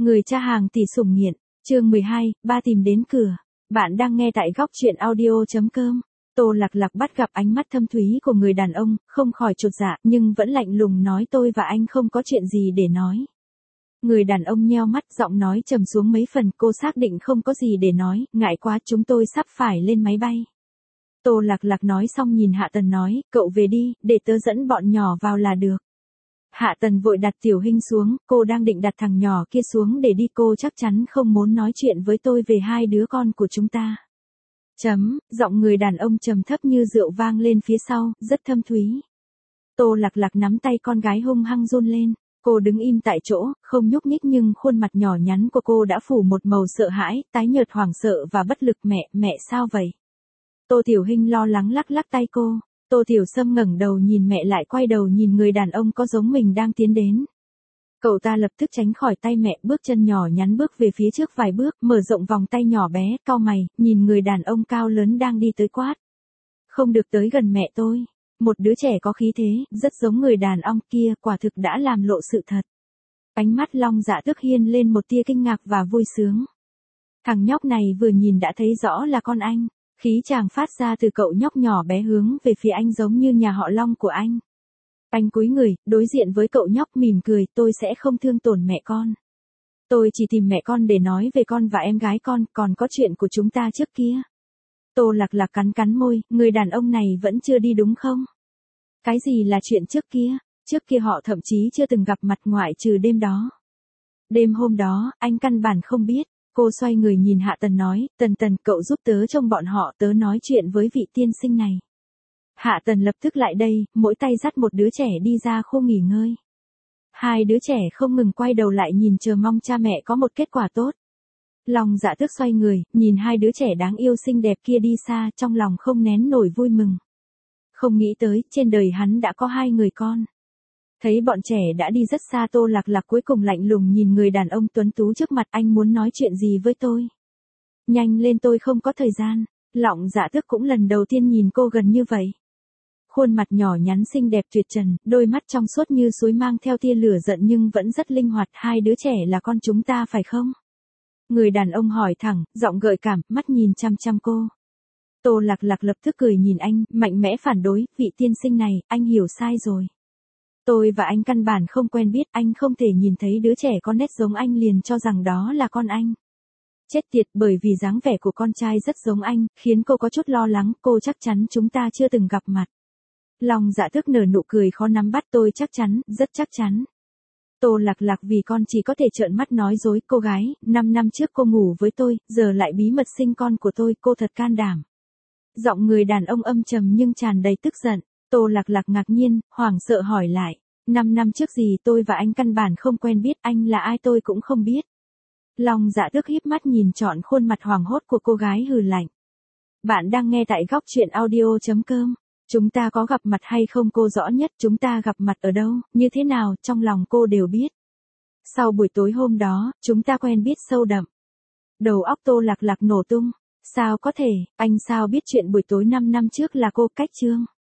Người cha hàng tỷ sủng nghiện, chương 12, ba tìm đến cửa. Bạn đang nghe tại góc truyện audio.com. Tô Lạc Lạc bắt gặp ánh mắt thâm thúy của người đàn ông, không khỏi chột dạ, nhưng vẫn lạnh lùng nói tôi và anh không có chuyện gì để nói. Người đàn ông nheo mắt, giọng nói trầm xuống mấy phần, cô xác định không có gì để nói, ngại quá chúng tôi sắp phải lên máy bay. Tô Lạc Lạc nói xong nhìn Hạ Tần nói, cậu về đi, để tớ dẫn bọn nhỏ vào là được. Hạ Tần vội đặt Tiểu Hinh xuống, cô đang định đặt thằng nhỏ kia xuống để đi, cô chắc chắn không muốn nói chuyện với tôi về hai đứa con của chúng ta. Giọng người đàn ông trầm thấp như rượu vang lên phía sau, rất thâm thúy. Tô Lạc Lạc nắm tay con gái hung hăng run lên, cô đứng im tại chỗ, không nhúc nhích nhưng khuôn mặt nhỏ nhắn của cô đã phủ một màu sợ hãi, tái nhợt hoảng sợ và bất lực. Mẹ sao vậy? Tô Tiểu Hinh lo lắng lắc lắc tay cô. Tô Tiểu Sâm ngẩng đầu nhìn mẹ lại quay đầu nhìn người đàn ông có giống mình đang tiến đến. Cậu ta lập tức tránh khỏi tay mẹ, bước chân nhỏ nhắn bước về phía trước vài bước, mở rộng vòng tay nhỏ bé, cau mày, nhìn người đàn ông cao lớn đang đi tới quát. Không được tới gần mẹ tôi. Một đứa trẻ có khí thế, rất giống người đàn ông kia, quả thực đã làm lộ sự thật. Ánh mắt Long Dạ Tước hiên lên một tia kinh ngạc và vui sướng. Thằng nhóc này vừa nhìn đã thấy rõ là con anh. Khí chàng phát ra từ cậu nhóc nhỏ bé hướng về phía anh giống như nhà họ Long của anh. Anh cúi người, đối diện với cậu nhóc mỉm cười, tôi sẽ không thương tổn mẹ con. Tôi chỉ tìm mẹ con để nói về con và em gái con, còn có chuyện của chúng ta trước kia. Tô Lạc Lạc cắn môi, người đàn ông này vẫn chưa đi đúng không? Cái gì là chuyện trước kia? Trước kia họ thậm chí chưa từng gặp mặt ngoại trừ đêm đó. Đêm hôm đó, anh căn bản không biết. Cô xoay người nhìn Hạ Tần nói, Tần, cậu giúp tớ trông bọn họ, tớ nói chuyện với vị tiên sinh này. Hạ Tần lập tức lại đây, mỗi tay dắt một đứa trẻ đi ra khu nghỉ ngơi. Hai đứa trẻ không ngừng quay đầu lại nhìn chờ mong cha mẹ có một kết quả tốt. Long Dạ Tước xoay người, nhìn hai đứa trẻ đáng yêu xinh đẹp kia đi xa, trong lòng không nén nổi vui mừng. Không nghĩ tới, trên đời hắn đã có hai người con. Thấy bọn trẻ đã đi rất xa, Tô Lạc Lạc cuối cùng lạnh lùng nhìn người đàn ông tuấn tú trước mặt, anh muốn nói chuyện gì với tôi? Nhanh lên, tôi không có thời gian. Long Dạ Tước cũng lần đầu tiên nhìn cô gần như vậy. Khuôn mặt nhỏ nhắn xinh đẹp tuyệt trần, đôi mắt trong suốt như suối mang theo tia lửa giận nhưng vẫn rất linh hoạt. Hai đứa trẻ là con chúng ta phải không? Người đàn ông hỏi thẳng, giọng gợi cảm, mắt nhìn chăm chăm cô. Tô Lạc Lạc lập tức cười nhìn anh, mạnh mẽ phản đối, vị tiên sinh này, anh hiểu sai rồi. Tôi và anh căn bản không quen biết, anh không thể nhìn thấy đứa trẻ có nét giống anh liền cho rằng đó là con anh. Chết tiệt, bởi vì dáng vẻ của con trai rất giống anh, khiến cô có chút lo lắng, cô chắc chắn chúng ta chưa từng gặp mặt. Long Dạ Tước nở nụ cười khó nắm bắt, tôi chắc chắn, rất chắc chắn. Tô Lạc Lạc vì con chỉ có thể trợn mắt nói dối, cô gái, 5 năm trước cô ngủ với tôi, giờ lại bí mật sinh con của tôi, cô thật can đảm. Giọng người đàn ông âm trầm nhưng tràn đầy tức giận. Tô Lạc Lạc ngạc nhiên, hoảng sợ hỏi lại, 5 năm trước gì, tôi và anh căn bản không quen biết, anh là ai tôi cũng không biết. Long Dạ Tước híp mắt nhìn trọn khuôn mặt hoảng hốt của cô gái hừ lạnh. Bạn đang nghe tại góc truyện audio.com. Chúng ta có gặp mặt hay không cô rõ nhất, chúng ta gặp mặt ở đâu, như thế nào, trong lòng cô đều biết. Sau buổi tối hôm đó, chúng ta quen biết sâu đậm. Đầu óc Tô Lạc Lạc nổ tung. Sao có thể, anh sao biết chuyện buổi tối 5 năm trước là cô? Cách chương.